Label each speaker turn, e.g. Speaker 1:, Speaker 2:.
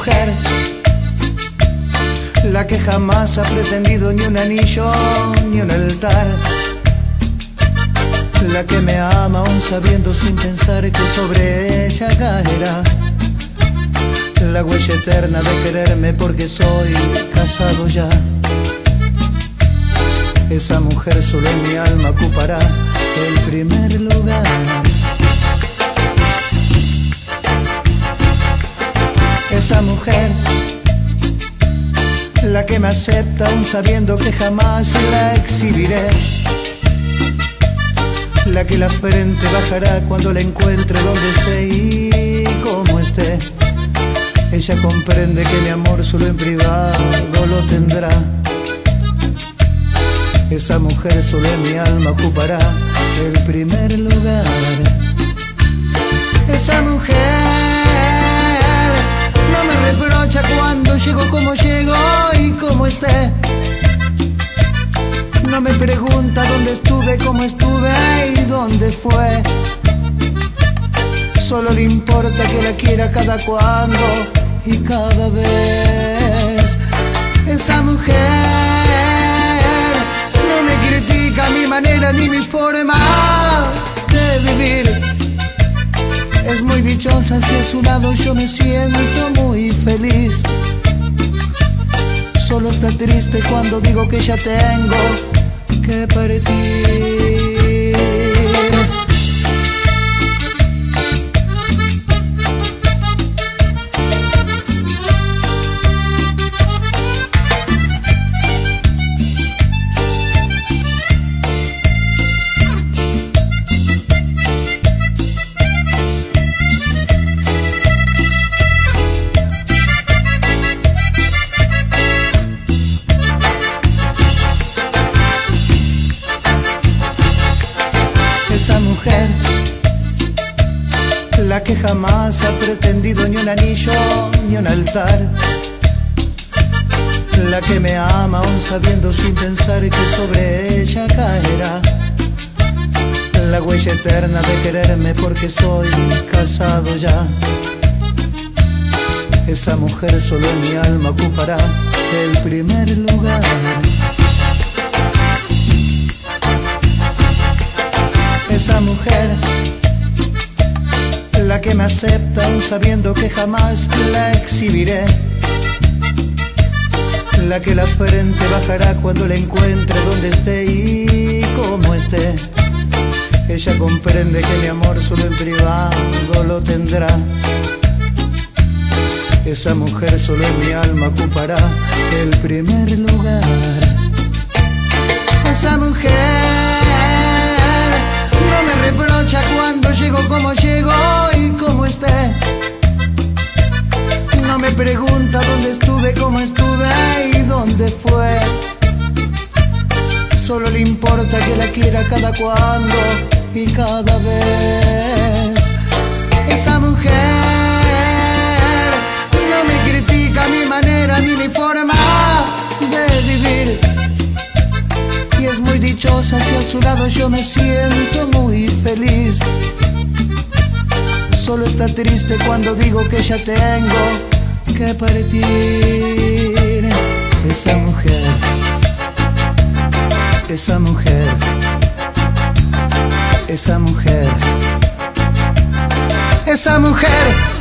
Speaker 1: mujer, la que jamás ha pretendido ni un anillo ni un altar, la que me ama aún sabiendo sin pensar que sobre ella caerá la huella eterna de quererme porque soy casado ya. Esa mujer solo en mi alma ocupará el primer lugar. Esa mujer, la que me acepta aún sabiendo que jamás la exhibiré, la que la frente bajará cuando la encuentre donde esté y como esté. Ella comprende que mi amor solo en privado lo tendrá. Esa mujer solo en mi alma ocupará el primer lugar. Esa mujer no me reprocha cuando llego como llego y como esté. No me pregunta dónde estuve, cómo estuve y dónde fue. Solo le importa que la quiera cada cuando y cada vez. Esa mujer no me critica mi manera ni mi forma de vivir. Es muy dichosa si a su lado yo me siento muy feliz. Solo está triste cuando digo que ya tengo que partir. Esa mujer, la que jamás ha pretendido ni un anillo ni un altar, la que me ama aún sabiendo sin pensar que sobre ella caerá la huella eterna de quererme porque soy casado ya. Esa mujer solo en mi alma ocupará el primer lugar. Esa mujer, la que me acepta aún sabiendo que jamás la exhibiré, la que la frente bajará cuando la encuentre donde esté y como esté. Ella comprende que mi amor solo en privado lo tendrá. Esa mujer solo en mi alma ocupará el primer lugar. Esa mujer no me reprocha cuando llego como llego y como esté. No me pregunta dónde estuve, cómo estuve y dónde fue. Solo le importa que la quiera cada cuando y cada vez. Esa mujer no me critica mi manera ni mi forma de vivir. Y es muy dichosa si a su lado yo me siento muy feliz. Solo está triste cuando digo que ya tengo que partir. Esa mujer, esa mujer, esa mujer, esa mujer.